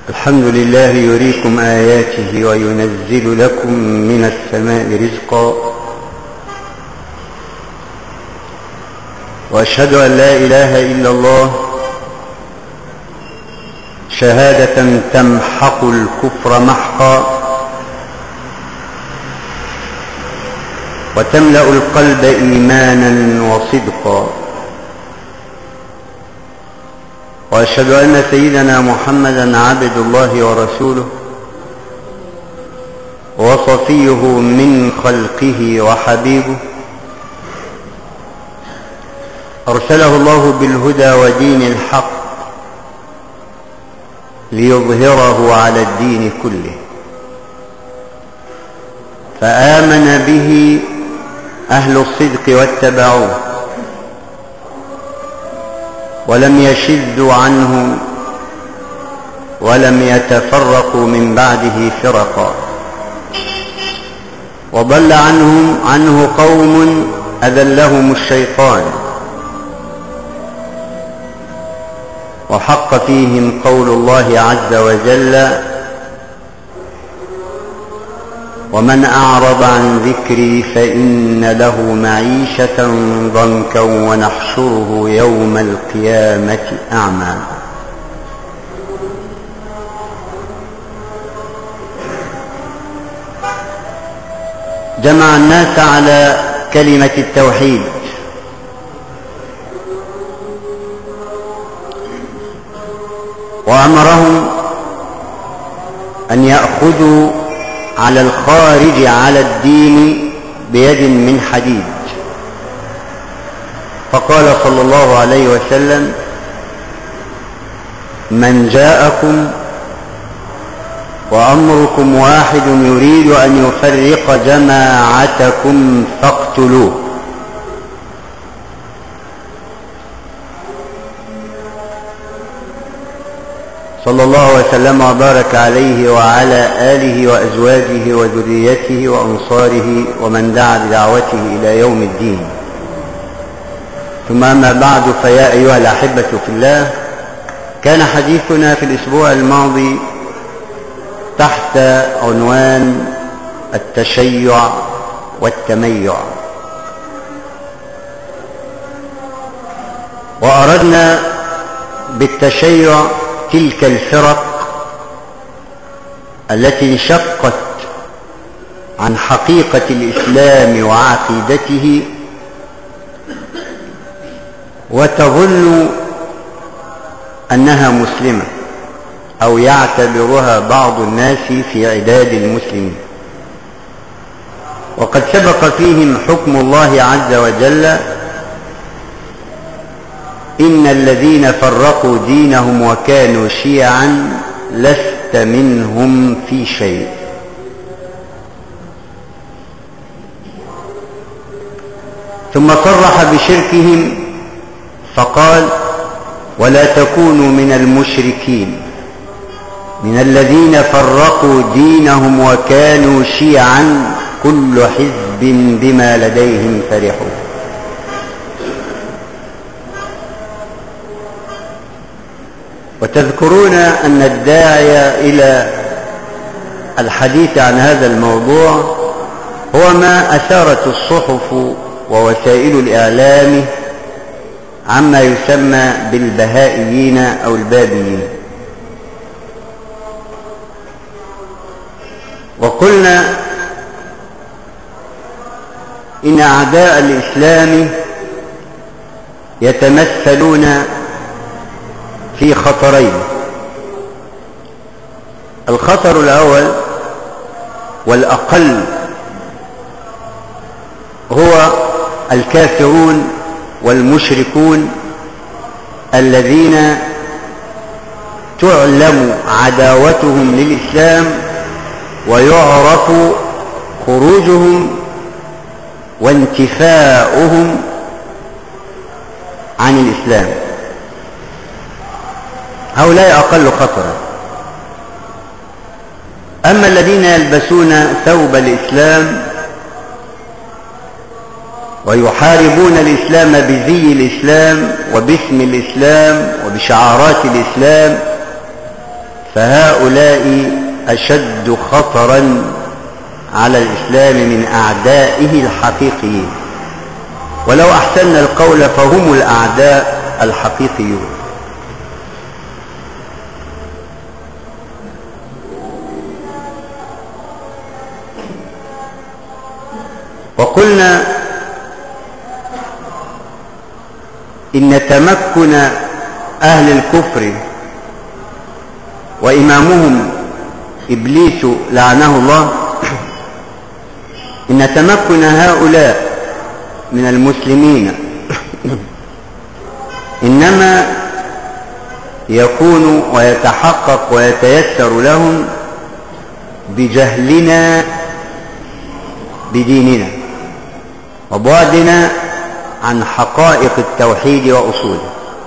الحمد لله يريكم آياته وينزل لكم من السماء رزقا، وأشهد أن لا إله إلا الله شهادة تمحق الكفر محقا وتملأ القلب إيمانا وصدقا، وأشهد أن سيدنا محمدا عبد الله ورسوله وصفيه من خلقه وحبيبه، أرسله الله بالهدى ودين الحق ليظهره على الدين كله، فآمن به أهل الصدق واتبعوه ولم يشذوا عنه ولم يتفرقوا من بعده فرقا، وضل عنه قوم أذلهم الشيطان وحق فيهم قول الله عز وجل: ومن أعرض عن ذكري فإن له معيشة ضنكا ونحشره يوم القيامة أعمى. جمع الناس على كلمة التوحيد، وأمرهم أن يأخذوا على الخارج على الدين بيد من حديد، فقال صلى الله عليه وسلم: من جاءكم وأمركم واحد يريد أن يفرق جماعتكم فاقتلوه. صلى الله وسلم وبارك عليه وعلى آله وأزواجه وذريته وأنصاره ومن دعا بدعوته إلى يوم الدين. ثم أما بعد، فيا أيها الأحبة في الله، كان حديثنا في الأسبوع الماضي تحت عنوان التشيع والتميع، وأردنا بالتشيع تلك الفرق التي انشقت عن حقيقة الإسلام وعقيدته وتظن أنها مسلمة، أو يعتبرها بعض الناس في عداد المسلمين، وقد سبق فيهم حكم الله عز وجل: إن الذين فرقوا دينهم وكانوا شيعا لست منهم في شيء. ثم صرح بشركهم فقال: ولا تكونوا من المشركين من الذين فرقوا دينهم وكانوا شيعا كل حزب بما لديهم فرحون. وتذكرون أن الداعي إلى الحديث عن هذا الموضوع هو ما أثارت الصحف ووسائل الإعلام عما يسمى بالبهائيين أو البابيين، وقلنا إن أعداء الإسلام يتمثلون في خطرين: الخطر الأول والأقل هو الكافرون والمشركون الذين تعلم عداوتهم للإسلام ويعرف خروجهم وانتفاؤهم عن الإسلام. هؤلاء أقل خطرا. أما الذين يلبسون ثوب الإسلام ويحاربون الإسلام بزي الإسلام وباسم الإسلام وبشعارات الإسلام، فهؤلاء أشد خطرا على الإسلام من أعدائه الحقيقيين، ولو أحسننا القول فهم الأعداء الحقيقيون. وقلنا إن تمكن أهل الكفر وإمامهم إبليس لعنه الله، إن تمكن هؤلاء من المسلمين إنما يكون ويتحقق ويتيسر لهم بجهلنا بديننا وبعدنا عن حقائق التوحيد وأصوله،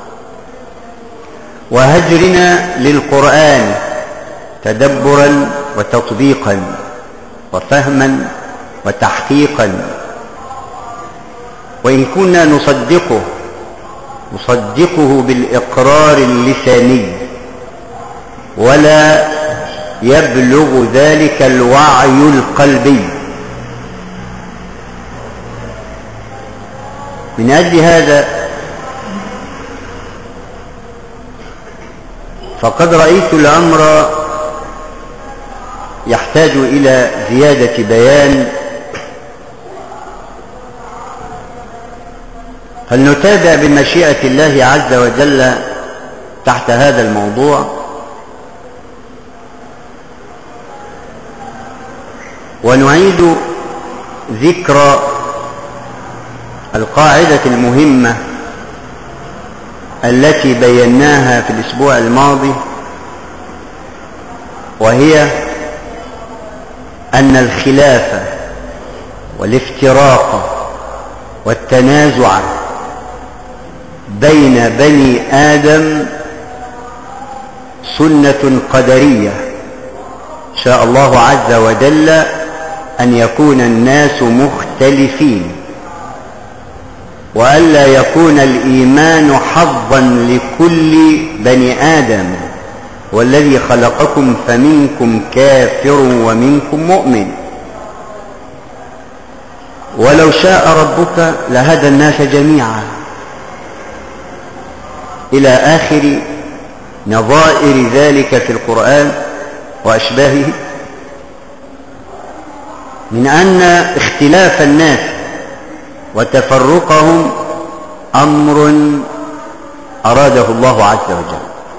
وهجرنا للقرآن تدبرا وتطبيقا وفهما وتحقيقا. وإن كنا نصدقه بالإقرار اللساني، ولا يبلغ ذلك الوعي القلبي. من أجل هذا فقد رأيت الأمر يحتاج إلى زيادة بيان، فلنتابع بمشيئة الله عز وجل تحت هذا الموضوع، ونعيد ذكر القاعدة المهمة التي بيناها في الأسبوع الماضي، وهي أن الخلاف والافتراق والتنازع بين بني آدم سنة قدرية شاء الله عز وجل أن يكون الناس مختلفين، وألا يكون الإيمان حظا لكل بني آدم، والذي خلقكم فمنكم كافر ومنكم مؤمن، ولو شاء ربك لهدى الناس جميعا، إلى آخر نظائر ذلك في القرآن وأشباهه، من أن اختلاف الناس وتفرقهم أمر أراده الله عز وجل.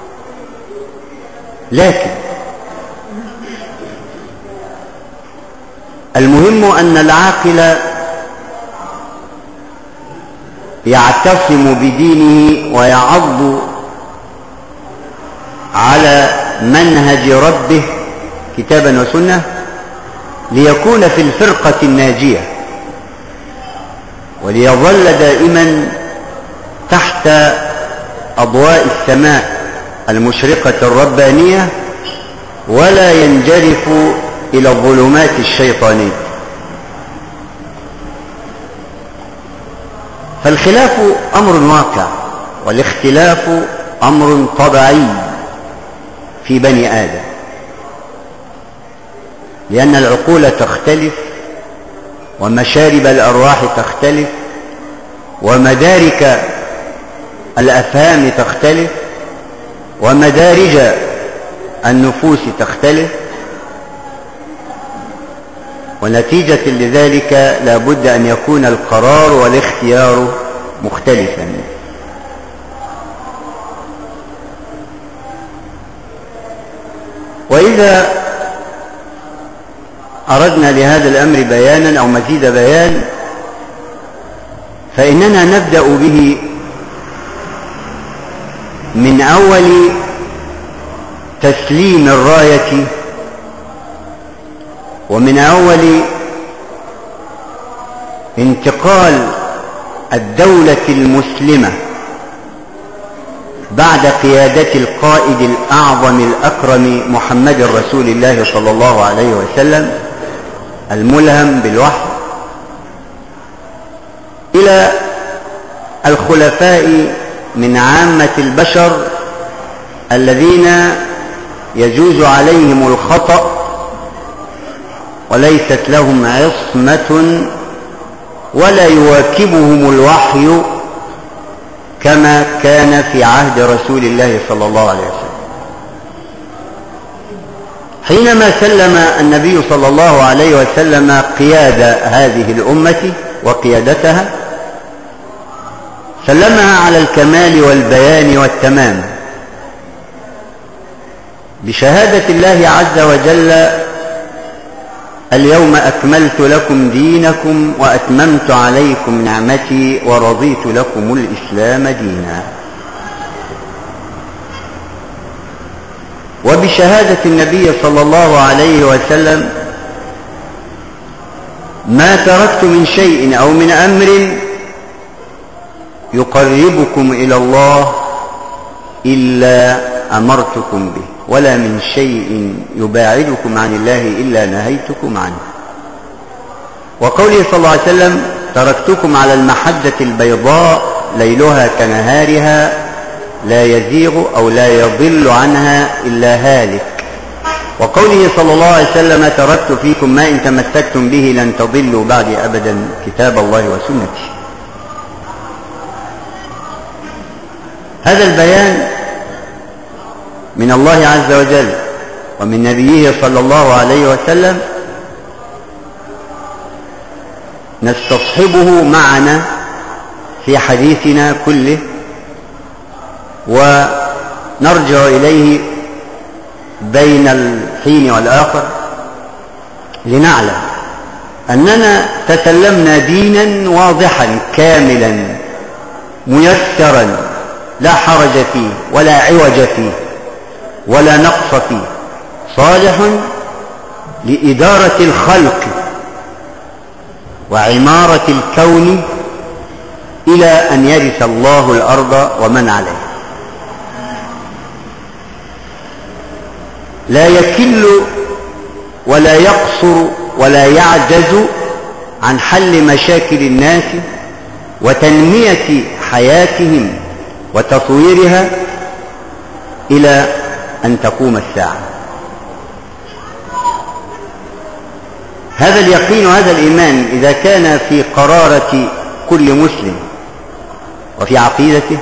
لكن المهم أن العاقل يعتصم بدينه ويعض على منهج ربه كتابا وسنة ليكون في الفرقة الناجية، وليظل دائما تحت أضواء السماء المشرقة الربانية، ولا ينجرف إلى الظلمات الشيطانية. فالخلاف أمر واقع، والاختلاف أمر طبيعي في بني آدم، لأن العقول تختلف، ومشارب الأرواح تختلف، ومدارك الأفهام تختلف، ومدارج النفوس تختلف، ونتيجة لذلك لا بد أن يكون القرار والاختيار مختلفا. وإذا أردنا لهذا الأمر بيانا أو مزيد بيان، فإننا نبدأ به من أول تسليم الراية، ومن أول انتقال الدولة المسلمة بعد قيادة القائد الأعظم الأكرم محمد رسول الله صلى الله عليه وسلم الملهم بالوحي، إلى الخلفاء من عامة البشر الذين يجوز عليهم الخطأ وليست لهم عصمة ولا يواكبهم الوحي كما كان في عهد رسول الله صلى الله عليه وسلم. حينما سلم النبي صلى الله عليه وسلم قيادة هذه الأمة وقيادتها سلمها على الكمال والبيان والتمام بشهادة الله عز وجل: اليوم أكملت لكم دينكم وأتممت عليكم نعمتي ورضيت لكم الإسلام دينا. وبشهادة النبي صلى الله عليه وسلم: ما تركت من شيء أو من أمر يقربكم إلى الله إلا أمرتكم به، ولا من شيء يباعدكم عن الله إلا نهيتكم عنه. وقوله صلى الله عليه وسلم: تركتكم على المحجة البيضاء ليلها كنهارها لا يزيغ أو لا يضل عنها إلا هالك. وقوله صلى الله عليه وسلم: تركت فيكم ما إن تمسكتم به لن تضلوا بعدي أبدا، كتاب الله وسنتي. هذا البيان من الله عز وجل ومن نبيه صلى الله عليه وسلم نستصحبه معنا في حديثنا كله ونرجع إليه بين الحين والآخر لنعلم أننا تسلمنا دينا واضحا كاملا ميسرا لا حرج فيه ولا عوج فيه ولا نقص فيه، صالح لإدارة الخلق وعمارة الكون إلى أن يرث الله الأرض ومن عليها. لا يكل ولا يقصر ولا يعجز عن حل مشاكل الناس وتنمية حياتهم وتطويرها إلى أن تقوم الساعة. هذا اليقين وهذا الإيمان إذا كان في قرارة كل مسلم وفي عقيدته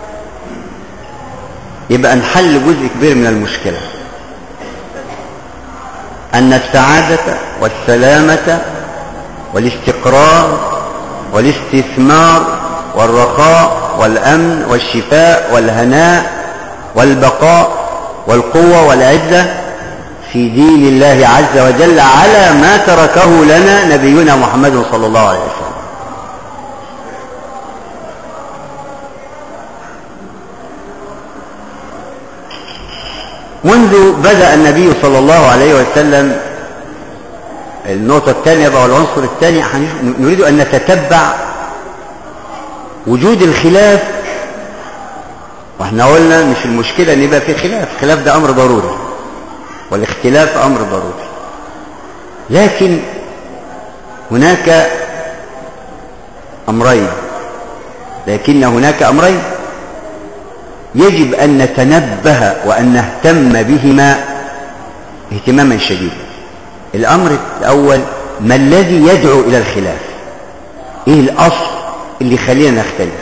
يبقى انحل جزء كبير من المشكلة، أن السعادة والسلامة والاستقرار والاستثمار والرخاء والأمن والشفاء والهناء والبقاء والقوة والعزة في دين الله عز وجل على ما تركه لنا نبينا محمد صلى الله عليه وسلم. منذ بدأ النبي صلى الله عليه وسلم، النقطة الثانية بقى والعنصر الثاني، نريد أن نتتبع وجود الخلاف. واحنا قلنا مش المشكلة ان يبقى في خلاف، الخلاف ده امر ضروري والاختلاف امر ضروري، لكن هناك امرين يجب ان نتنبه وان نهتم بهما اهتماما شديدا. الامر الاول: ما الذي يدعو الى الخلاف؟ ايه الاصل اللي يخلينا نختلف؟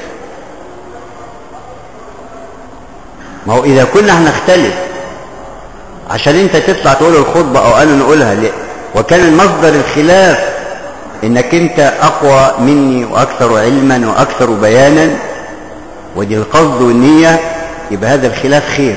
ما هو إذا كنا هنختلف عشان أنت تطلع تقول الخطبة أو أنا نقولها وكان المصدر الخلاف إنك أنت أقوى مني وأكثر علما وأكثر بيانا ودي القصد والنية، يبقى هذا الخلاف خير،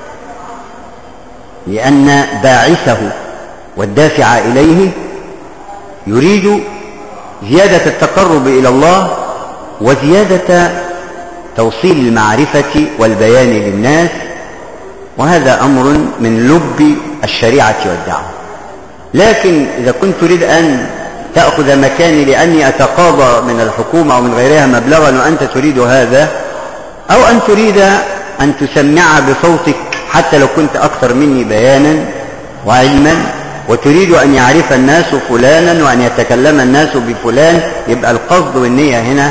لأن باعثه والدافع إليه يريد زيادة التقرب إلى الله وزيادة توصيل المعرفة والبيان للناس، وهذا أمر من لب الشريعة والدعوة. لكن إذا كنت تريد أن تأخذ مكاني لأني أتقاضى من الحكومة أو من غيرها مبلغا وأنت تريد هذا، أو أن تريد أن تسمع بصوتك حتى لو كنت أكثر مني بيانا وعلما وتريد أن يعرف الناس فلانا وأن يتكلم الناس بفلان، يبقى القصد والنية هنا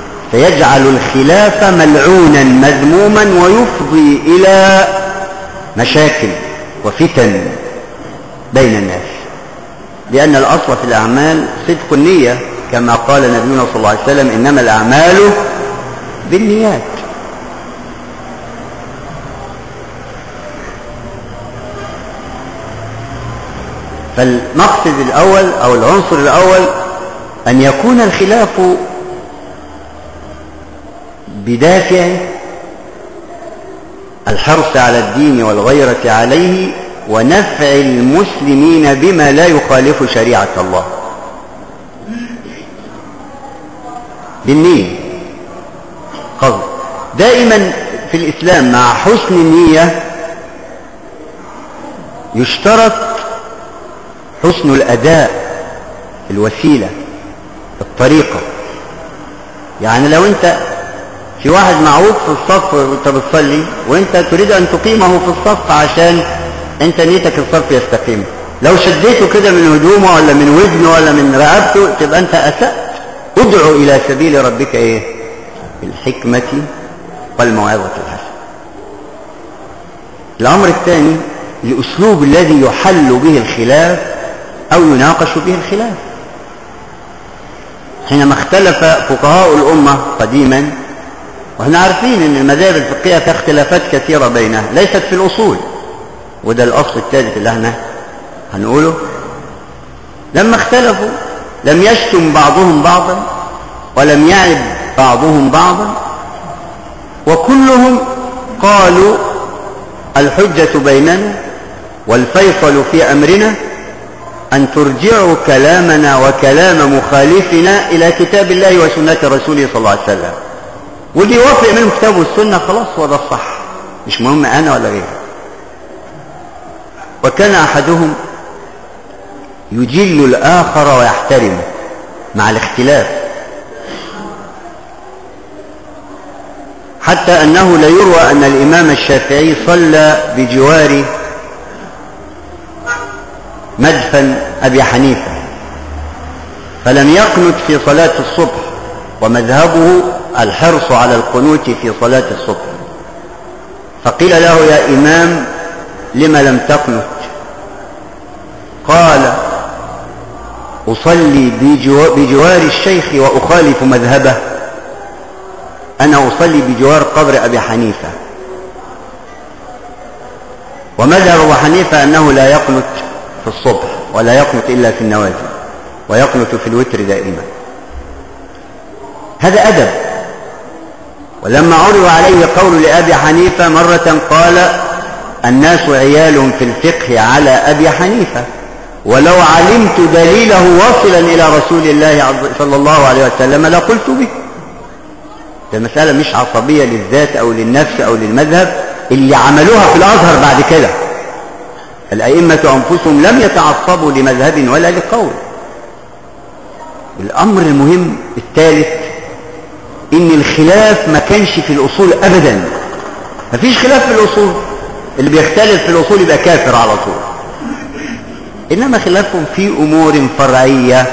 فيجعل الخلاف ملعونا مذموما ويفضي إلى مشاكل وفتن بين الناس، لأن الأصل في الأعمال صدق النية، كما قال نبينا صلى الله عليه وسلم: إنما الأعمال بالنيات. فالمقصد الأول أو العنصر الأول أن يكون الخلاف بدافع الحرص على الدين والغيرة عليه ونفع المسلمين بما لا يخالف شريعة الله، بالنية. قصد دائما في الإسلام مع حسن النية يشترط حسن الأداء، الوسيلة، الطريقة. يعني لو أنت في واحد معوق في الصف وأنت بتصلي وأنت تريد أن تقيمه في الصف عشان أنت نيتك الصف يستقيم، لو شديته كده من هدومه ولا من ودنه ولا من رقبته تبقى أنت أسأت. ادعو إلى سبيل ربك إيه؟ بالحكمة والموعظة الحسنة. الأمر الثاني الأسلوب الذي يحل به الخلاف أو يناقش به الخلاف. حينما اختلف فقهاء الأمة قديما، وإحنا عارفين أن المذاهب الفقهية فيها اختلافات كثيرة بينها، ليست في الأصول، وده الأصل الثالث اللي احنا هنقوله. لما اختلفوا لم يشتم بعضهم بعضا ولم يعب بعضهم بعضا، وكلهم قالوا الحجة بيننا والفيصل في أمرنا أن ترجعوا كلامنا وكلام مخالفنا إلى كتاب الله وسنة رسوله صلى الله عليه وسلم، واللي يوافق منه كتاب والسنة خلاص هو ده الصح، مش مهم أنا ولا غيري. وكان أحدهم يجل الآخر ويحترمه مع الاختلاف، حتى أنه لا يروى أن الإمام الشافعي صلى بجوار مدفن أبي حنيفة فلم يقنت في صلاة الصبح، ومذهبه الحرص على القنوت في صلاة الصبح. فقيل له: يا إمام لم لم تقنت؟ قال: أصلي بجوار الشيخ وأخالف مذهبه، أنا أصلي بجوار قبر أبي حنيفة، ومذهب أبي حنيفة أنه لا يقنت في الصبح ولا يقنت إلا في النوازل، ويقنت في الوتر دائما. هذا أدب. ولما عرض عليه قول لأبي حنيفة مرة قال: الناس عيال في الفقه على أبي حنيفة، ولو علمت دليله واصلا إلى رسول الله صلى الله عليه وسلم لقلت به. ده مسألة مش عصبية للذات أو للنفس أو للمذهب، اللي عملوها في الأزهر بعد كده الأئمة أنفسهم لم يتعصبوا لمذهب ولا لقول. الأمر المهم الثالث إن الخلاف ما كانش في الأصول أبدا. ما فيش خلاف في الأصول، اللي بيختلف في الأصول يبقى كافر على طول، إنما خلافهم في أمور فرعية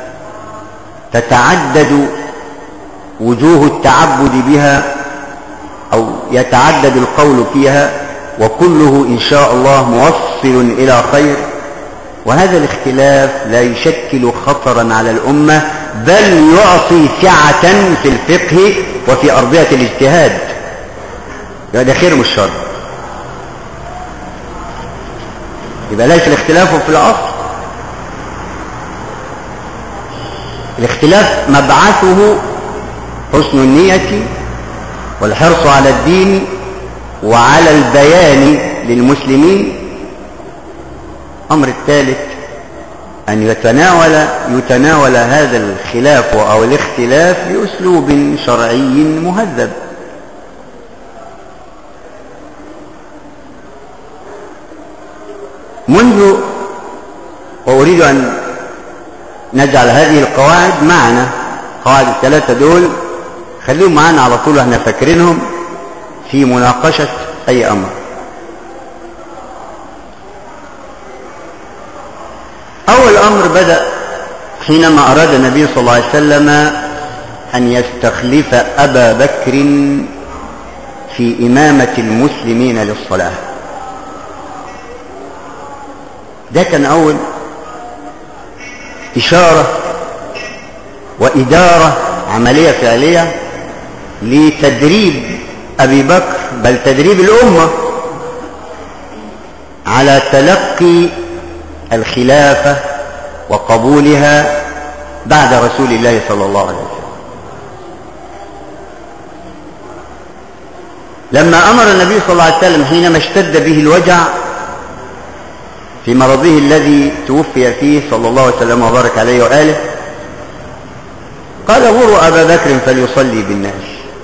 تتعدد وجوه التعبد بها أو يتعدد القول فيها، وكله إن شاء الله موصل إلى خير. وهذا الاختلاف لا يشكل خطرا على الأمة، بل يعطي سعة في الفقه وفي أرضية الاجتهاد. ده خير مش شر. يبقى ليس الاختلاف في الأصل، الاختلاف مبعثه حسن النية والحرص على الدين وعلى البيان للمسلمين. الأمر الثالث أن يتناول هذا الخلاف أو الاختلاف بأسلوب شرعي مهذب. منذ وأريد أن نجعل هذه القواعد معنا، قواعد الثلاثة دول خليهم معنا على طول احنا فاكرينهم في مناقشة أي أمر. أول أمر بدأ حينما أراد النبي صلى الله عليه وسلم أن يستخلف أبا بكر في إمامة المسلمين للصلاة. ده كان أول إشارة وإدارة عملية فعلية لتدريب أبي بكر، بل تدريب الأمة على تلقي الخلافة وقبولها بعد رسول الله صلى الله عليه وسلم. لما أمر النبي صلى الله عليه وسلم حينما اشتد به الوجع في مرضه الذي توفي فيه صلى الله عليه وسلم وبارك عليه وآله، قال مروا أبا بكر فليصلي بالناس.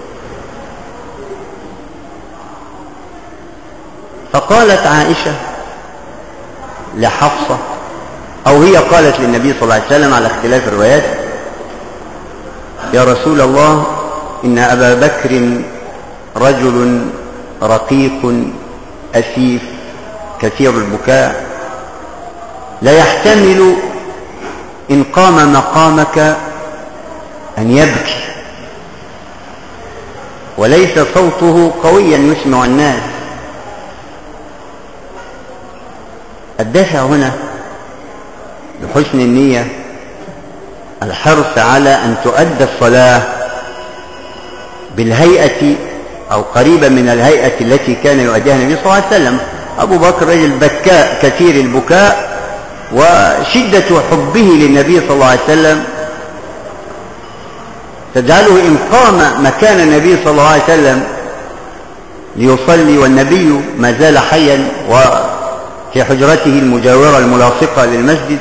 فقالت عائشة لحفصة، أو هي قالت للنبي صلى الله عليه وسلم على اختلاف الروايات: يا رسول الله، إن أبا بكر رجل رقيق أسيف كثير البكاء، لا يحتمل إن قام مقامك أن يبكي، وليس صوته قويا يسمع الناس. الدافع هنا بحسن النية الحرص على أن تؤدى الصلاة بالهيئة أو قريبا من الهيئة التي كان يؤديها النبي صلى الله عليه وسلم. أبو بكر رجل بكاء كثير البكاء، وشدة حبه للنبي صلى الله عليه وسلم تجعله إن قام مكان النبي صلى الله عليه وسلم ليصلي والنبي ما زال حيا وفي حجرته المجاورة الملاصقة للمسجد،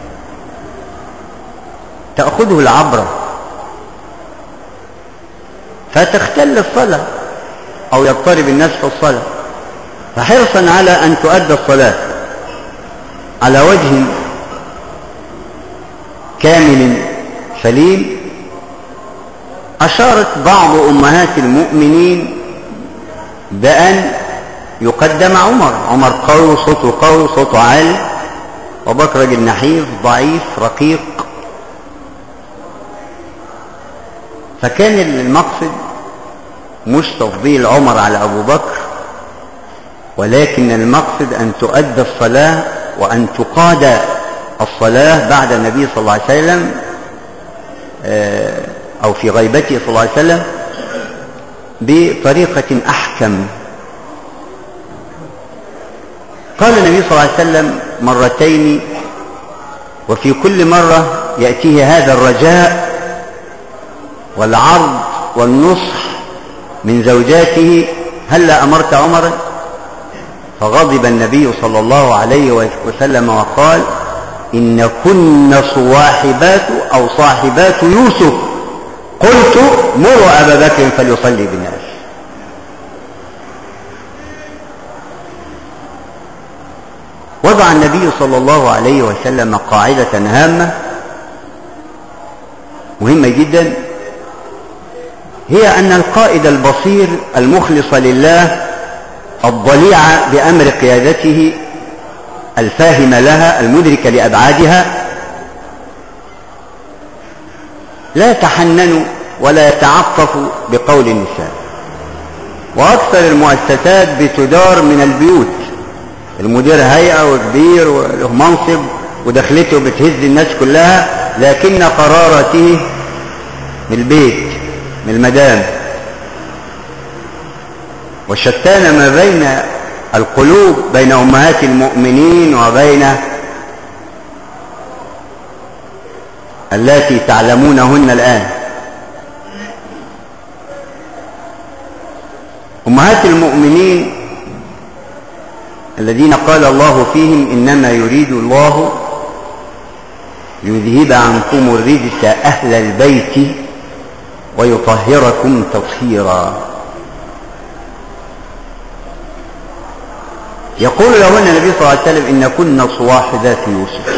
تأخذه العبرة فتختل الصلاة أو يضطرب الناس في الصلاة. فحرصا على أن تؤدى الصلاة على وجه كامل سليم، أشارت بعض أمهات المؤمنين بأن يقدم عمر قوي، صوته قوي، صوته عالي، وبكر رجل نحيف ضعيف رقيق. فكان المقصد مش تفضيل عمر على أبو بكر، ولكن المقصد أن تؤدى الصلاة وأن تقاد الصلاة بعد النبي صلى الله عليه وسلم أو في غيبته صلى الله عليه وسلم بطريقة أحكم. قال النبي صلى الله عليه وسلم مرتين، وفي كل مرة يأتيه هذا الرجاء والعرض والنصح من زوجاته: هلا أمرت عمرا؟ فغضب النبي صلى الله عليه وسلم وقال: إن كن صواحبات أو صاحبات يوسف، قلت مروا أبا بكر فليصلي بالناس. وضع النبي صلى الله عليه وسلم قاعدة هامة مهمة جدا، هي أن القائد البصير المخلص لله الضليع بأمر قيادته الفاهم لها المدرك لأبعادها لا يتحنن ولا يتعطف بقول النساء. وأكثر المؤسسات بتدار من البيوت، المدير هيئة وكبير وله منصب ودخلته بتهز الناس كلها، لكن قراراته من البيت من المدام. وشتان ما بين القلوب بين أمهات المؤمنين وبين التي تعلمونهن الآن. أمهات المؤمنين الذين قال الله فيهم: إنما يريد الله ليذهب عنكم الرجس أهل البيت ويطهركم تطهيرا. يقول لهن النبي صلى الله عليه وسلم: إن كن صواحبات يوسف،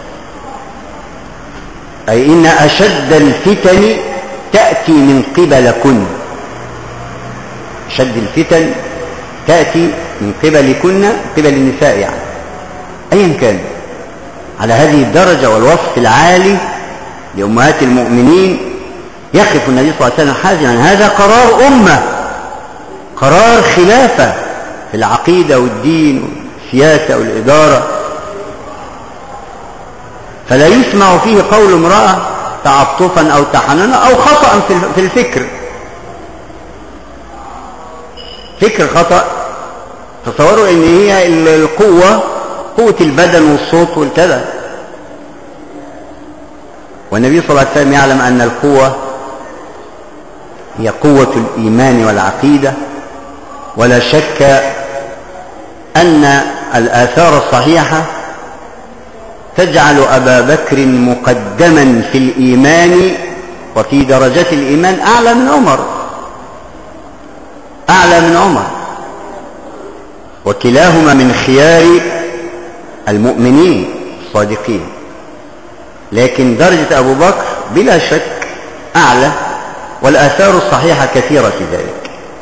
أي إن أشد الفتن تأتي من قبلكن. أشد الفتن تأتي من قبلكن، قبل النساء يعني، أيا كان، على هذه الدرجة والوصف العالي لأمهات المؤمنين يقف النبي صلى الله عليه وسلم حازما. هذا قرار أمة، قرار خلافة في العقيدة والدين والسياسة والإدارة. فلا يسمع فيه قول امرأة تعطفا أو تحننا أو خطأ في الفكر، فكر خطأ. تصوروا ان هي القوة قوة البدن والصوت والكذا، والنبي صلى الله عليه وسلم يعلم أن القوة هي قوة الإيمان والعقيدة. ولا شك أن الآثار الصحيحة تجعل أبا بكر مقدما في الإيمان وفي درجة الإيمان أعلى من عمر، أعلى من عمر، وكلاهما من خيار المؤمنين الصادقين. لكن درجة أبو بكر بلا شك أعلى، والآثار الصحيحة كثيرة في ذلك.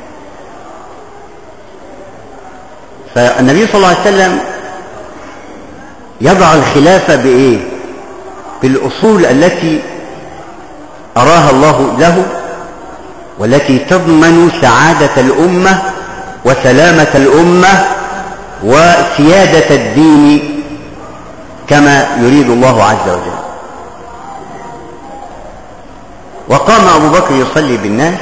فالنبي صلى الله عليه وسلم يضع الخلافة بإيه؟ بالأصول التي أراها الله له، والتي تضمن سعادة الأمة وسلامة الأمة وسيادة الدين كما يريد الله عز وجل. وقام أبو بكر يصلي بالناس،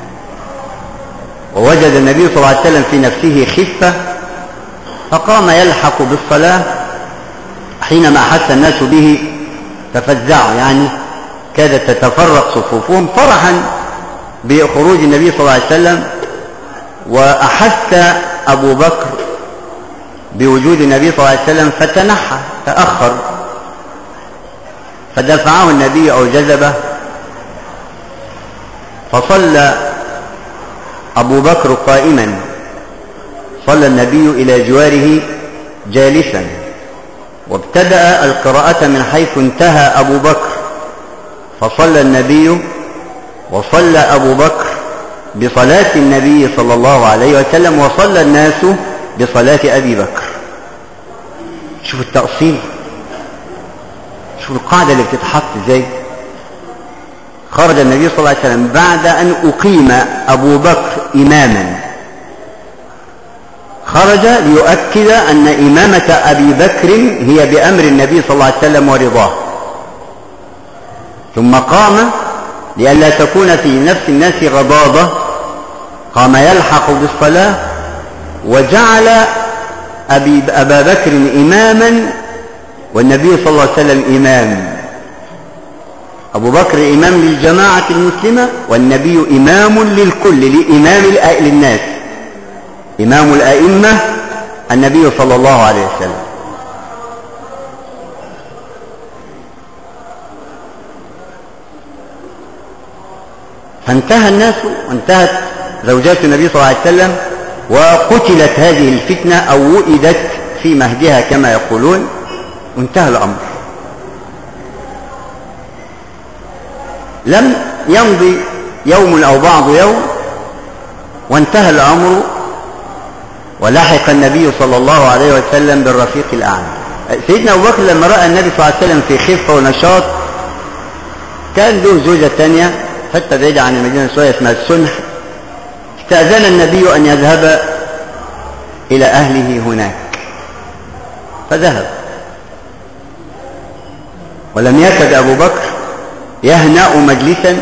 ووجد النبي صلى الله عليه وسلم في نفسه خفة، فقام يلحق بالصلاة. حينما أحس الناس به تفزعوا، يعني كادت تتفرق صفوفهم فرحا بخروج النبي صلى الله عليه وسلم. وأحس أبو بكر بوجود النبي صلى الله عليه وسلم فتنحى، تأخر، فدفعه النبي أو جذبه، فصلى أبو بكر قائما، صلى النبي إلى جواره جالسا، وابتدأ القراءة من حيث انتهى أبو بكر، فصلى النبي وصلى أبو بكر بصلاة النبي صلى الله عليه وسلم، وصلى الناس بصلاة أبي بكر. شوف التأصيل، شوف القاعدة اللي بتتحط ازاي. خرج النبي صلى الله عليه وسلم بعد أن أقيم أبو بكر إماما، خرج ليؤكد أن إمامة أبي بكر هي بأمر النبي صلى الله عليه وسلم ورضاه، ثم قام لئلا تكون في نفس الناس غضاضة، قام يلحق بالصلاة وجعل أبا بكر إماما والنبي صلى الله عليه وسلم إمام. أبو بكر إمام للجماعة المسلمة، والنبي إمام للكل، لإمام للناس، إمام الأئمة النبي صلى الله عليه وسلم. فانتهى الناس، وانتهت زوجات النبي صلى الله عليه وسلم، وقتلت هذه الفتنة أو وئدت في مهدها كما يقولون، وانتهى الأمر. لم يمضي يوم أو بعض يوم وانتهى الأمر، ولحق النبي صلى الله عليه وسلم بالرفيق الأعلى. سيدنا أبو بكر لما رأى النبي صلى الله عليه وسلم في خفة ونشاط، كان له زوجة تانية حتى بعيد عن المدينة شوية اسمها السنح، استأذن النبي أن يذهب إلى أهله هناك، فذهب. ولم يكد أبو بكر يهنأ مجلسا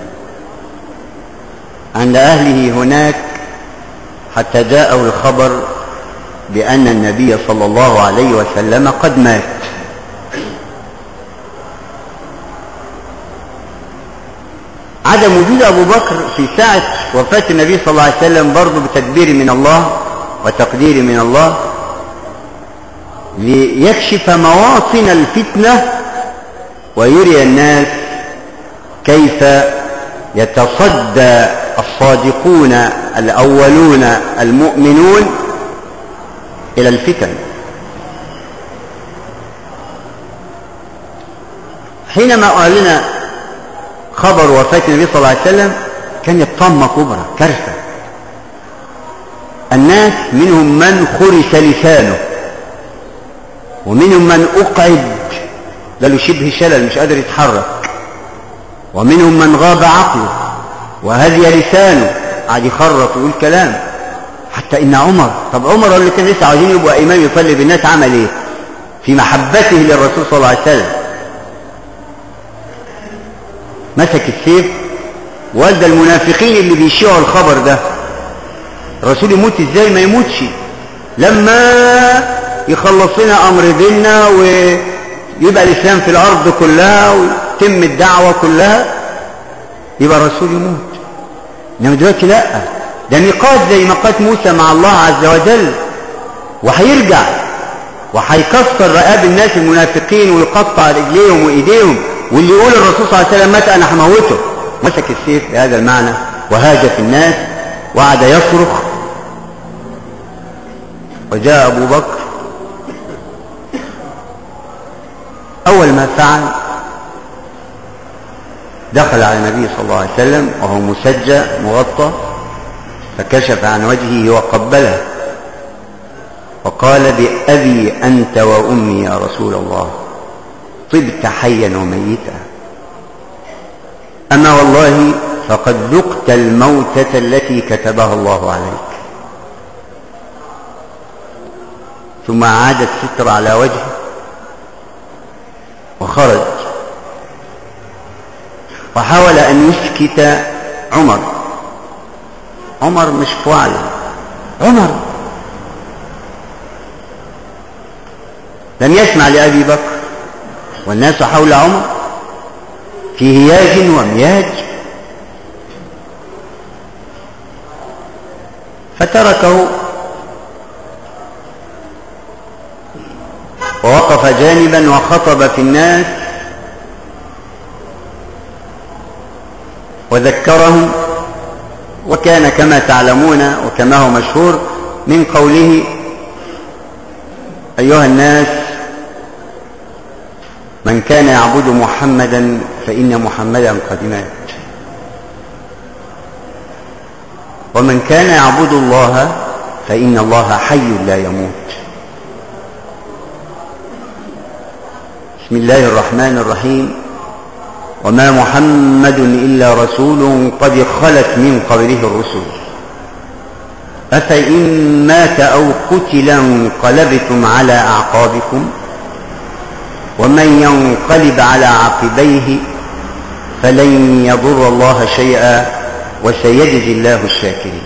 عند أهله هناك حتى جاءه الخبر بأن النبي صلى الله عليه وسلم قد مات. عدم وجود أبو بكر في ساعة وفاة النبي صلى الله عليه وسلم برضه بتدبير من الله وتقدير من الله، ليكشف مواطن الفتنة ويري الناس كيف يتصدى الصادقون الأولون المؤمنون إلى الفتن. حينما أعلن خبر وفاة النبي صلى الله عليه وسلم كانت طامة كبرى، كارثة. الناس منهم من خرس لسانه، ومنهم من أقعد له شبه شلل مش قادر يتحرك، ومنهم من غاب عقله وهذي لسانه قاعد يخرف ويقول كلام. حتى إن عمر، طب عمر اللي كان لسه عايزين يبقى إمام يصلي بالناس، عمل إيه في محبته للرسول صلى الله عليه وسلم؟ مسك السيف وقال ده المنافقين اللي بيشيعوا الخبر ده الرسول يموت ازاي؟ ما يموتش لما يخلص لنا امر ديننا ويبقى الاسلام في الارض كلها ويتم الدعوه كلها يبقى الرسول يموت. انما دلوقتي لا، ده ميقات زي ميقات موسى مع الله عز وجل، وهيرجع وهيكسر رقاب الناس المنافقين ويقطع رجليهم وايديهم، واللي يقول الرسول صلى الله عليه وسلم مات انا هموته. مسك السيف بهذا المعنى وهاج في الناس وقعد يصرخ. وجاء ابو بكر اول ما فعل دخل على النبي صلى الله عليه وسلم وهو مسجى مغطى، فكشف عن وجهه وقبله وقال بأبي أنت وأمي يا رسول الله طبت حيا وميتا، أما والله فقد ذقت الموتة التي كتبها الله عليك. ثم عاد الستر على وجهه وخرج وحاول أن يسكت عمر. عمر مش في وعيه، عمر لم يسمع لأبي بكر والناس حول عمر في هياج ومياج، فتركه ووقف جانبا وخطب في الناس وذكرهم، وكان كما تعلمون وكما هو مشهور من قوله أيها الناس من كان يعبد محمدا فإن محمدا قد مات، ومن كان يعبد الله فإن الله حي لا يموت. بسم الله الرحمن الرحيم. وما محمد إلا رسول قد خلت من قبله الرسل أفإن مات أو قتل انقلبتم على أعقابكم ومن ينقلب على عقبيه فلن يضر الله شيئا وسيجزي الله الشاكرين.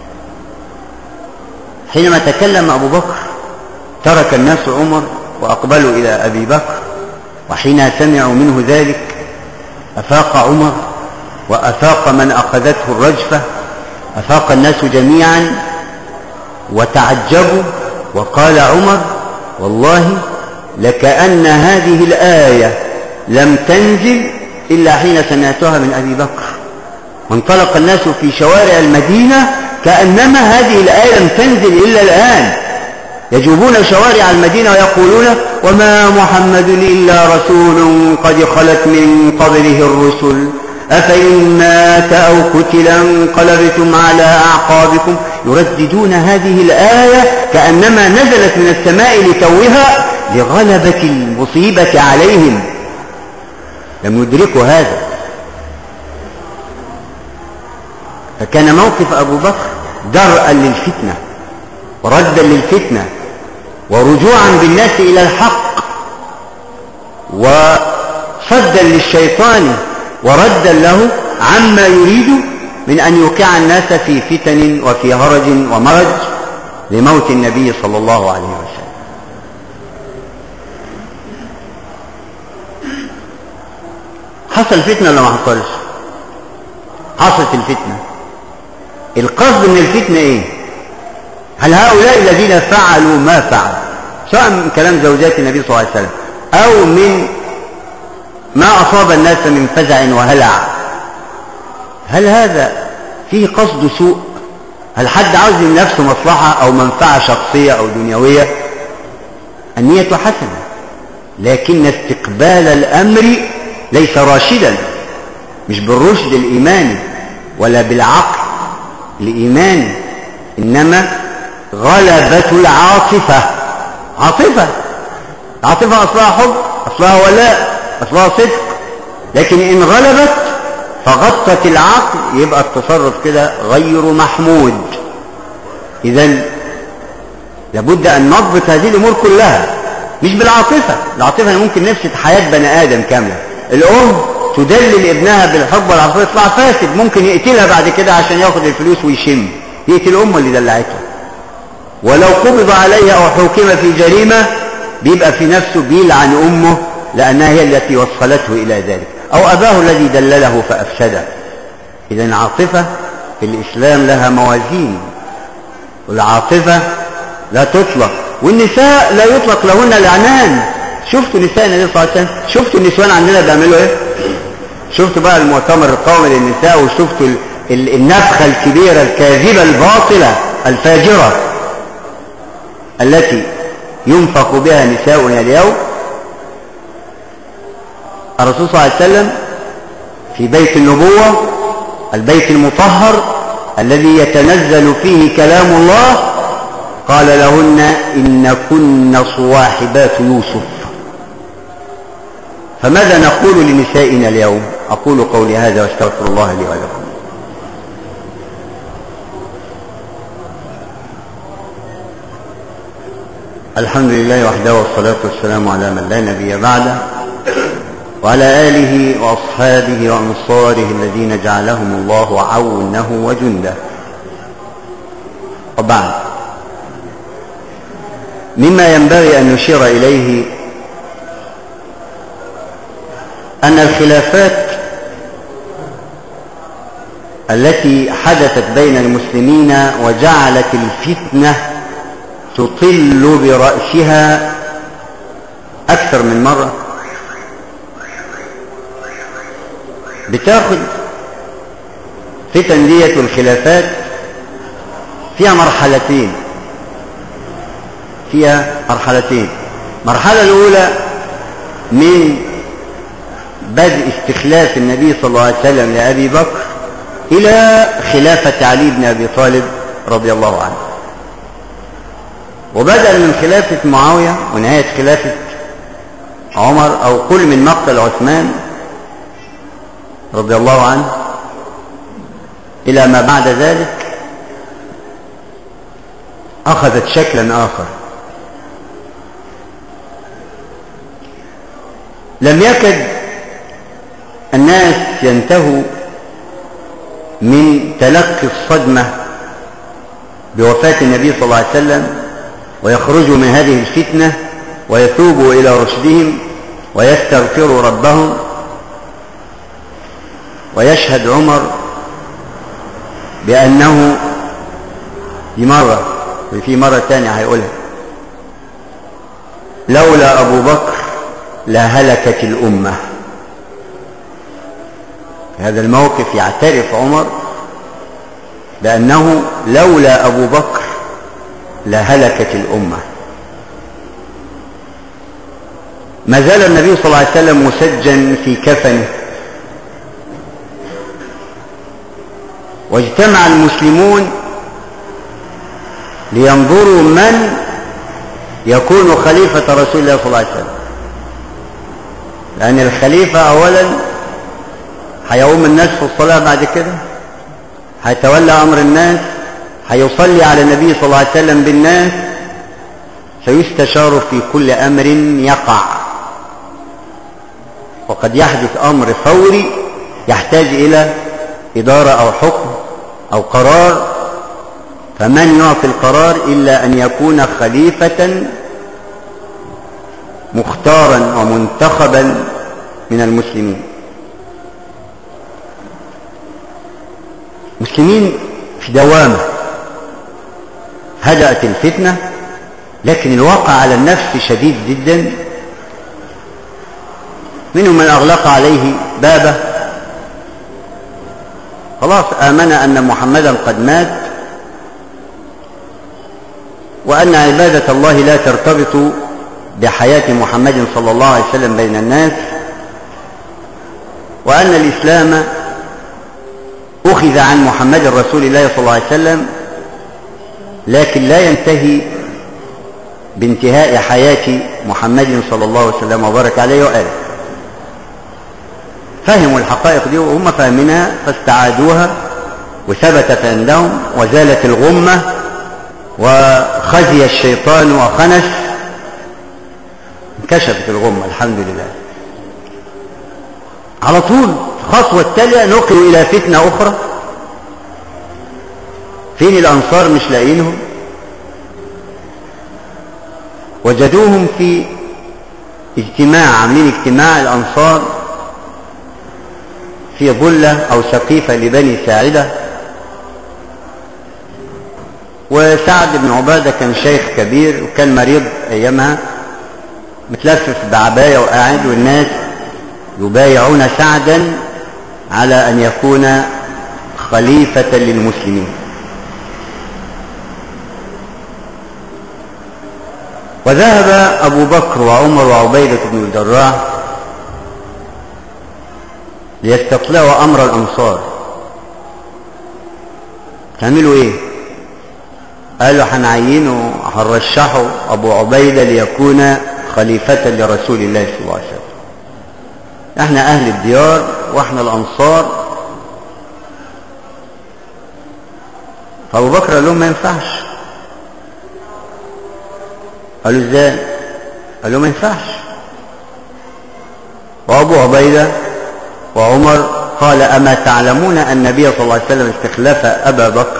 حينما تكلم أبو بكر ترك الناس عمر وأقبلوا إلى أبي بكر، وحين سمعوا منه ذلك أفاق عمر وأفاق من أخذته الرجفة، أفاق الناس جميعا وتعجبوا. وقال عمر والله لكأن هذه الآية لم تنزل إلا حين سمعتها من أبي بكر. وانطلق الناس في شوارع المدينة كأنما هذه الآية لم تنزل إلا الآن، يجوبون شوارع المدينة ويقولون وما محمد إلا رسول قد خلت من قبله الرسل أفإن مات أو قتل انقلبتم على أعقابكم، يرددون هذه الآية كأنما نزلت من السماء لتوها لغلبة المصيبة عليهم، لم يدركوا هذا. فكان موقف أبو بكر درءا للفتنة وردا للفتنة ورجوعا بالناس إلى الحق وصدا للشيطان وردا له عما يريد من أن يوقع الناس في فتن وفي هرج ومرج لموت النبي صلى الله عليه وسلم. حصل فتنة ولا ما حصلش؟ حصلت الفتنة. القصد من الفتنة ايه؟ هل هؤلاء الذين فعلوا ما فعل سواء من كلام زوجات النبي صلى الله عليه وسلم أو من ما أصاب الناس من فزع وهلع، هل هذا فيه قصد سوء؟ هل حد عاوز لنفسه مصلحة أو منفعة شخصية أو دنيوية؟ النية حسنة، لكن استقبال الأمر ليس راشدا، مش بالرشد الإيماني ولا بالعقل الإيماني، إنما غلبة العاطفة. عاطفة أصلها حب، أصلها ولاء، أصلها صدق، لكن إن غلبت فغطت العقل يبقى التصرف كده غير محمود. إذن لابد أن نضبط هذه الأمور كلها، مش بالعاطفة. العاطفة ممكن نفسد حياة بني آدم كاملة. الأم تدلل ابنها بالحب والعطف يطلع فاسد، ممكن يقتلها بعد كده عشان ياخد الفلوس ويشم، يقتل امه اللي دلعتها. ولو قبض عليها او حكم في جريمه بيبقى في نفسه بيلعن امه لانها هي التي وصلته الى ذلك، او اباه الذي دلله فافسده. اذا العاطفه في الاسلام لها موازين، والعاطفه لا تطلق، والنساء لا يطلق لهن العنان. شفتوا نساء النبي صلى الله عليه وسلم؟ شفتوا النسوان عندنا بيعملوا ايه؟ شفتوا بقى المؤتمر القومي للنساء، وشفتوا النفخه الكبيره الكاذبه الباطله الفاجره التي ينفخ بها نساؤنا اليوم. الرسول صلى الله عليه وسلم في بيت النبوة، البيت المطهر الذي يتنزل فيه كلام الله، قال لهن إن كن صواحبات يوسف. فماذا نقول لنسائنا اليوم؟ أقول قولي هذا واستغفر الله لي ولكم. الحمد لله وحده، والصلاة والسلام على من لا نبي بعده، وعلى آله وأصحابه وأنصاره الذين جعلهم الله عونه وجنده. وبعد، مما ينبغي أن نشير إليه أن الخلافات التي حدثت بين المسلمين وجعلت الفتنة تطل برأسها أكثر من مرة بتاخد فتن دية والخلافات فيها مرحلتين. المرحلة الأولى من بدء استخلاف النبي صلى الله عليه وسلم لأبي بكر إلى خلافة علي بن أبي طالب رضي الله عنه، وبدأ من خلافة معاوية ونهاية خلافة عمر، أو قل من مقتل عثمان رضي الله عنه إلى ما بعد ذلك أخذت شكلا آخر. لم يكد الناس ينتهوا من تلقي الصدمة بوفاة النبي صلى الله عليه وسلم ويخرجوا من هذه الفتنة ويتوبوا إلى رشدهم ويستغفروا ربهم. ويشهد عمر بأنه دي مرة، وفي مرة تانية هيقولها، لولا أبو بكر لهلكت الأمة. في هذا الموقف يعترف عمر بأنه لولا أبو بكر لهلكت الأمة. ما زال النبي صلى الله عليه وسلم مسجن في كفنه، واجتمع المسلمون لينظروا من يكون خليفة رسول الله صلى الله عليه وسلم، لأن الخليفة أولا هيقوم الناس في الصلاة، بعد كده هيتولى أمر الناس، هيصلي على النبي صلى الله عليه وسلم بالناس، سيستشار في كل أمر يقع، وقد يحدث أمر فوري يحتاج إلى إدارة أو حكم أو قرار، فمن يعطي القرار إلا أن يكون خليفة مختارا ومنتخبا من المسلمين. مسلمين في دوامة، هدأت الفتنة، لكن الواقع على النفس شديد جدا. منهم من أغلق عليه بابه، خلاص آمن أن محمدا قد مات، وأن عبادة الله لا ترتبط بحياة محمد صلى الله عليه وسلم بين الناس، وأن الإسلام أخذ عن محمد رسول الله صلى الله عليه وسلم، لكن لا ينتهي بانتهاء حياة محمد صلى الله عليه وسلم وبارك عليه وآله. فهموا الحقائق دي وهم فاهمينها فاستعادوها، وثبتت عندهم وزالت الغمة وخزي الشيطان وخنس، انكشفت الغمة الحمد لله. على طول الخطوة التالية نقلوا إلى فتنة أخرى. فين الأنصار؟ مش لاقينهم. وجدوهم في اجتماع، عاملين اجتماع الأنصار في ظلة أو سقيفة لبني ساعدة. وسعد بن عبادة كان شيخ كبير وكان مريض أيامها، متلفف بعباية وقاعد، والناس يبايعون سعدا على أن يكون خليفة للمسلمين. وذهب أبو بكر وعمر وعبيدة بن الجراح ليستطلعوا أمر الأنصار. تعملوا إيه؟ قالوا هنعينه، هنرشحه أبو عبيدة ليكون خليفة لرسول الله صلى الله عليه وسلم. احنا أهل الديار واحنا الأنصار. فأبو بكر قال لهم ما ينفعش. قالوا ازاي؟ قال لهم ما ينفعش. وأبو عبيدة وعمر قال أما تعلمون أن النبي صلى الله عليه وسلم استخلف أبا بكر؟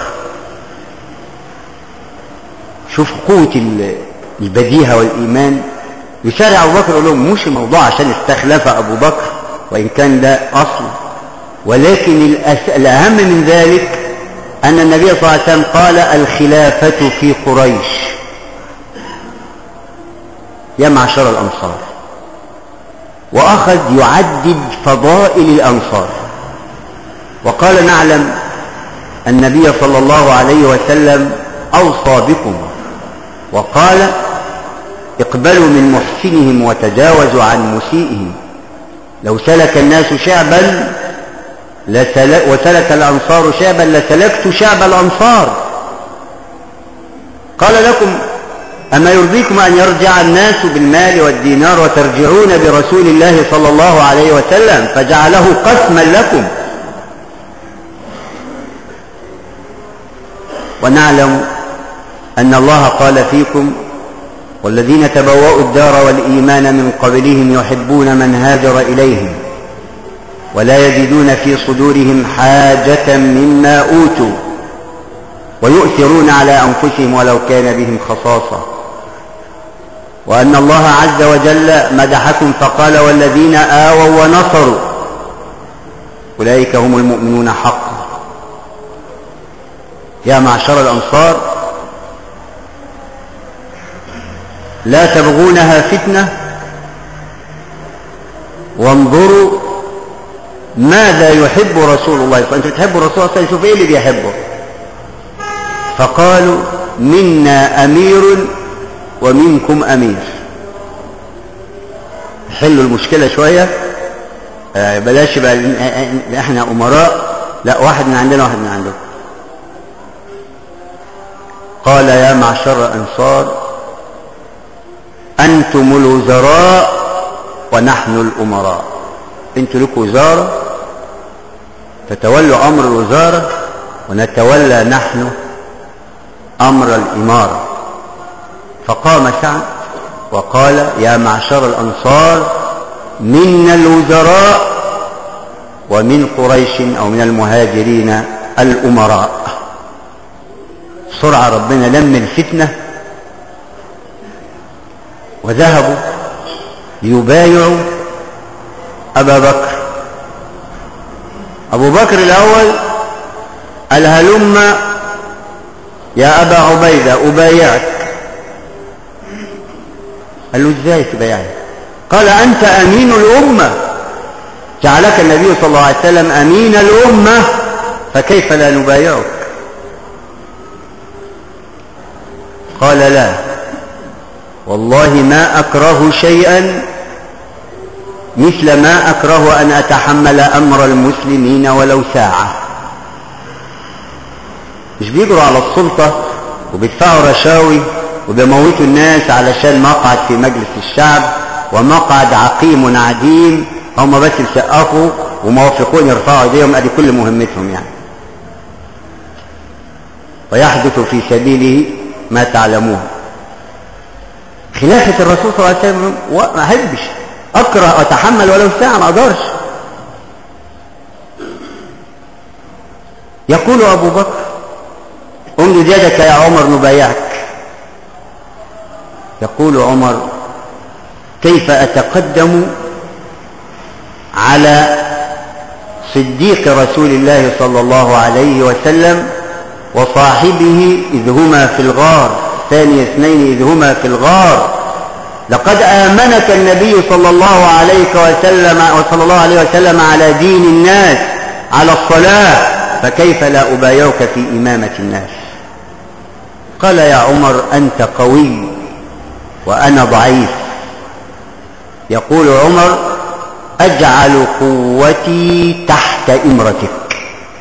شوف قوة البديهة والإيمان. يسارع أبو بكر يقول لهم مش الموضوع عشان استخلف أبو بكر، وإن كان ده أصل، ولكن الأهم من ذلك أن النبي صلى الله عليه وسلم قال الخلافة في قريش يا معشر الأنصار، وأخذ يعدد فضائل الأنصار. وقال نعلم النبي صلى الله عليه وسلم أوصى بكم وقال اقبلوا من محسنهم وتجاوزوا عن مسيئهم. لو سلك الناس شعبا وسلك الأنصار شعبا لسلكت شعب الأنصار. قال لكم أما يرضيكم أن يرجع الناس بالمال والدينار وترجعون برسول الله صلى الله عليه وسلم؟ فجعله قسما لكم. ونعلم أن الله قال فيكم والذين تبوأوا الدار والإيمان من قبلهم يحبون من هاجر إليهم ولا يجدون في صدورهم حاجة مما أوتوا ويؤثرون على أنفسهم ولو كان بهم خصاصة. وأن الله عز وجل مدحكم فقال والذين آووا ونصروا أولئك هم المؤمنون حقا. يا معشر الأنصار لا تبغونها فتنة، وانظروا ماذا يحب رسول الله. أنتم تحبوا الرسول صلى الله عليه وسلم، شوف إيه اللي بيحبه. فقالوا منا أمير ومنكم أمير. حلوا المشكلة شوية، بلاش بقى احنا أمراء، لا واحد من عندنا واحد من عندكم. قال يا معشر الأنصار أنتم الوزراء ونحن الأمراء. انتوا لكم وزارة تتولوا أمر الوزارة، ونتولى نحن أمر الإمارة. فقام سعد وقال يا معشر الأنصار منا الوزراء ومن قريش أو من المهاجرين الأمراء. بسرعة ربنا لم الفتنة وذهبوا ليبايعوا أبا بكر. أبو بكر الأول قال هلم يا أبا عبيدة أبايعك. قال له ازاي تبايعني؟ قال أنت أمين الأمة، جعلك النبي صلى الله عليه وسلم أمين الأمة، فكيف لا نبايعك؟ قال لا والله ما أكره شيئا مثل ما أكره أن أتحمل أمر المسلمين ولو ساعة. مش بيجروا على السلطة وبيدفعوا رشاوي وبيموتوا الناس علشان مقعد في مجلس الشعب ومقعد عقيم عديم، هم بس يسقفوا وموافقون يرفعوا ايديهم، ادي كل مهمتهم يعني. ويحدث في سبيله ما تعلمون. خلافة الرسول صلى الله عليه وسلم ما أحبش، أكره أتحمل ولو ساعة، ما أقدرش. يقول أبو بكر: امدد يدك يا عمر نبايعك. يقول عمر: كيف أتقدم على صديق رسول الله صلى الله عليه وسلم وصاحبه إذ هما في الغار، ثاني اثنين إذ هما في الغار، لقد آمنك النبي صلى الله عليه وسلم على دين الناس، على الصلاة، فكيف لا أبايعك في إمامة الناس؟ قال: يا عمر أنت قوي وأنا ضعيف. يقول عمر: أجعل قوتي تحت إمرتك.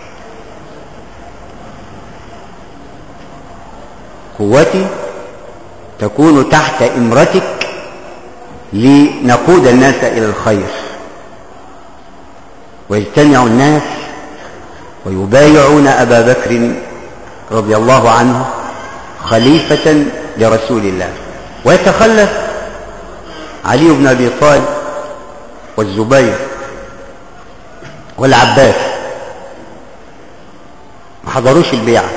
قوتي تكون تحت إمرتك لنقود الناس إلى الخير، ويجتمع الناس ويبايعون أبا بكر رضي الله عنه خليفة لرسول الله، ويتخلف علي بن أبي طالب والزبير والعباس، ما حضروش البيعة.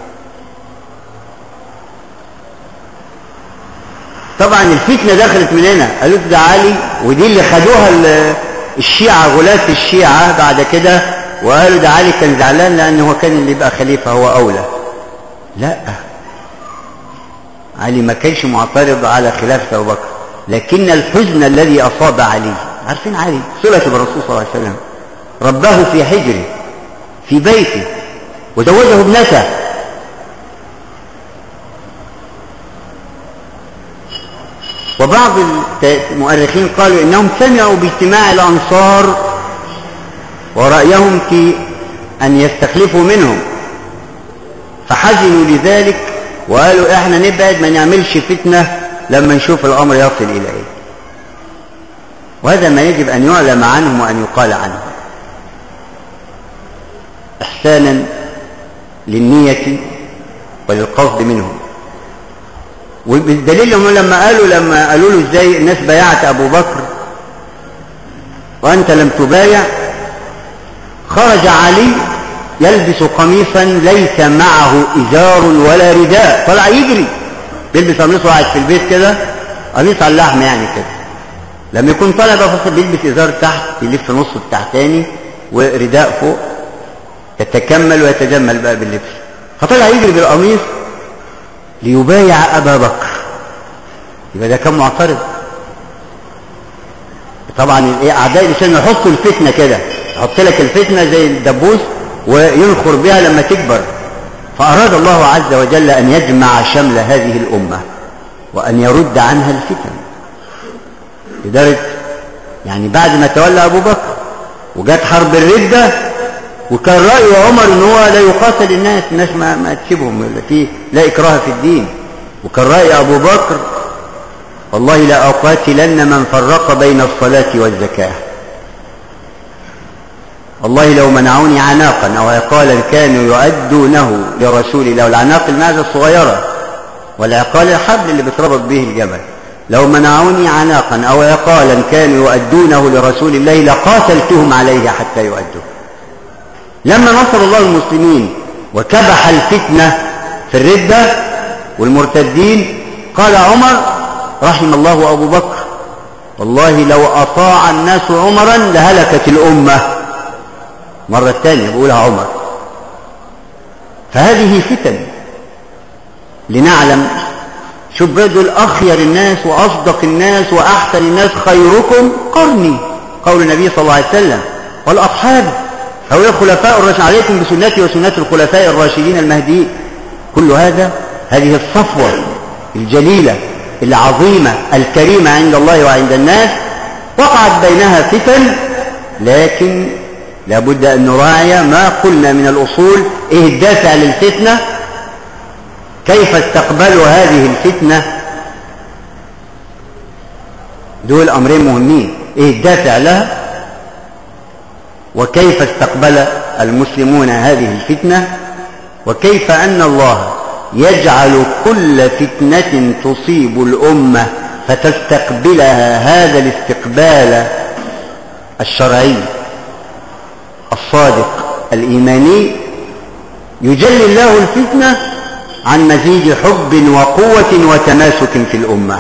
طبعا الفتنة دخلت من هنا، قالوا ده علي، ودي اللي خدوها الشيعة، غلاة الشيعة بعد كده، وقالوا ده علي كان زعلان لأنه هو كان اللي يبقى خليفة هو أولى. لا، علي ما كانش معترض على خلافة أبو بكر، لكن الحزن الذي أصاب علي، عارفين علي صلة بالرسول صلى الله عليه وسلم، رباه في حجره في بيته وزوجه ابنته، وبعض المؤرخين قالوا إنهم سمعوا باجتماع الأنصار ورأيهم في أن يستخلفوا منهم، فحزنوا لذلك وقالوا إحنا نبعد ما نعملش فتنة لما نشوف الأمر يصل إلى إيه. وهذا ما يجب أن يعلم عنهم وأن يقال عنهم إحسانا للنية وللقصد منهم. والدليل هم لما قالوا له ازاي الناس بايعت أبو بكر وأنت لم تبايع، خرج علي يلبس قميصا ليس معه إزار ولا رداء، طلع يجري بيلبس قميص وقاعد في البيت كده، قميص على اللحم يعني كده، لما يكون طالع بقى فصل بيلبس إزار تحت يلف نصه التحتاني ورداء فوق، يتكمل ويتجمل بقى باللبس، فطلع يجري بالقميص ليبايع أبا بكر. يبقى ده كان معترض. طبعا أعداء الإسلام يحطوا الفتنة كده، يحط لك الفتنة زي الدبوس وينخر بها لما تكبر. فأراد الله عز وجل أن يجمع شمل هذه الأمة وأن يرد عنها الفتن، لدرجة يعني بعد ما تولى أبو بكر وجت حرب الردة، وكان رأي عمر إن هو لا يقاتل الناس ما تسيبهم، لا إكراه في الدين. وكان رأي أبو بكر: والله لا أقاتلن من فرق بين الصلاة والزكاة، والله لو منعوني عناقا أو عقالا كانوا يؤدونه لرسول الله. والعناق المعزة الصغيرة، والعقال الحبل اللي بتربط به الجبل. لو منعوني عناقا أو عقالا كانوا يؤدونه لرسول الله لقاتلتهم عليه حتى يؤدوه. لما نصر الله المسلمين وكبح الفتنة في الردة والمرتدين، قال عمر رحم الله أبو بكر: والله لو أطاع الناس عمرا لهلكت الأمة. مرة ثانية بقولها عمر. فهذه فتن لنعلم شوف دول أخير الناس وأصدق الناس وأحسن الناس، خيركم قرني، قول النبي صلى الله عليه وسلم، والأصحاب هؤلاء الخلفاء الراشدين، عليكم بسنتي وسنة الخلفاء الراشدين المهديين. كل هذه الصفوة الجليلة العظيمة الكريمة عند الله وعند الناس، وقعت بينها فتن، لكن لابد أن نراعي ما قلنا من الأصول. إيه الدافع للفتنة؟ كيف استقبلوا هذه الفتنة؟ دول أمرين مهمين: إيه الدافع لها، وكيف استقبل المسلمون هذه الفتنة، وكيف أن الله يجعل كل فتنة تصيب الأمة فتستقبلها هذا الاستقبال الشرعي الصادق الإيماني يجلي الله الفتنة عن مزيد حب وقوة وتماسك في الأمة.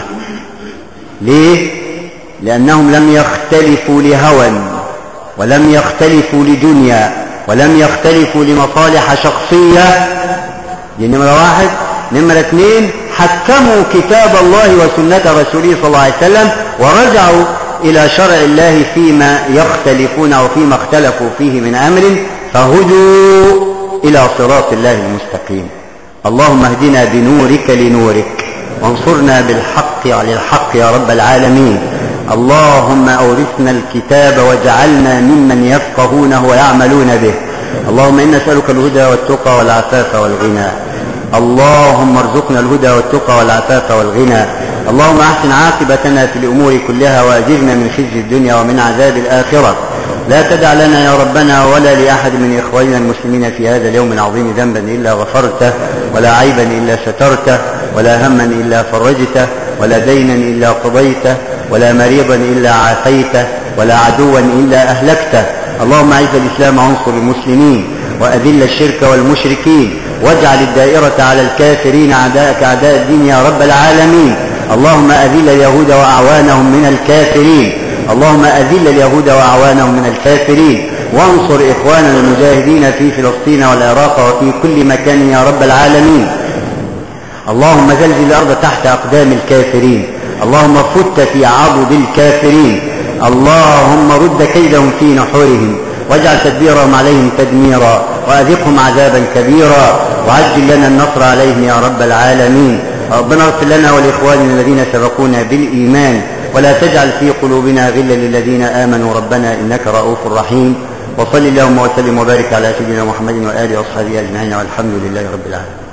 ليه؟ لأنهم لم يختلفوا لهوى، ولم يختلفوا لدنيا، ولم يختلفوا لمصالح شخصية. دي نمرة واحد. نمرة اثنين، حكموا كتاب الله وسنة رسوله صلى الله عليه وسلم، ورجعوا إلى شرع الله فيما يختلفون أو فيما اختلفوا فيه من أمر، فهدوا إلى صراط الله المستقيم. اللهم اهدنا بنورك لنورك، وانصرنا بالحق على الحق يا رب العالمين. اللهم أورثنا الكتاب واجعلنا ممن يفقهونه ويعملون به. اللهم إنا نسألك الهدى والتقى والعفاف والغنى. اللهم ارزقنا الهدى والتقى والعفاف والغنى. اللهم احسن عاقبتنا في الأمور كلها، وأجرنا من خزي الدنيا ومن عذاب الآخرة. لا تدع لنا يا ربنا ولا لأحد من إخواننا المسلمين في هذا اليوم العظيم ذنبا إلا غفرته، ولا عيبا إلا سترته، ولا هما إلا فرجته، ولا دينا إلا قضيته، ولا مريضا إلا عافيته، ولا عدوا إلا أهلكته. اللهم أعز الإسلام وانصر المسلمين، وأذل الشرك والمشركين، واجعل الدائرة على الكافرين أعداءك أعداء الدين يا رب العالمين. اللهم أذل اليهود وأعوانهم من الكافرين. اللهم أذل اليهود وأعوانهم من الكافرين، وانصر إخواننا المجاهدين في فلسطين والعراق وفي كل مكان يا رب العالمين. اللهم زلزل الأرض تحت أقدام الكافرين. اللهم فت في عضد الكافرين. اللهم رد كيدهم في نحورهم، واجعل تدبيرهم عليهم تدميرا، وأذقهم عذابا كبيرا، وعجل لنا النصر عليهم يا رب العالمين. ربنا اغفر لنا ولإخواننا الذين سبقونا بالإيمان، ولا تجعل في قلوبنا غلا للذين آمنوا ربنا إنك رؤوف رحيم. وصل اللهم وسلم وبارك على سيدنا محمد وآله وصحبه أجمعين، والحمد لله رب العالمين.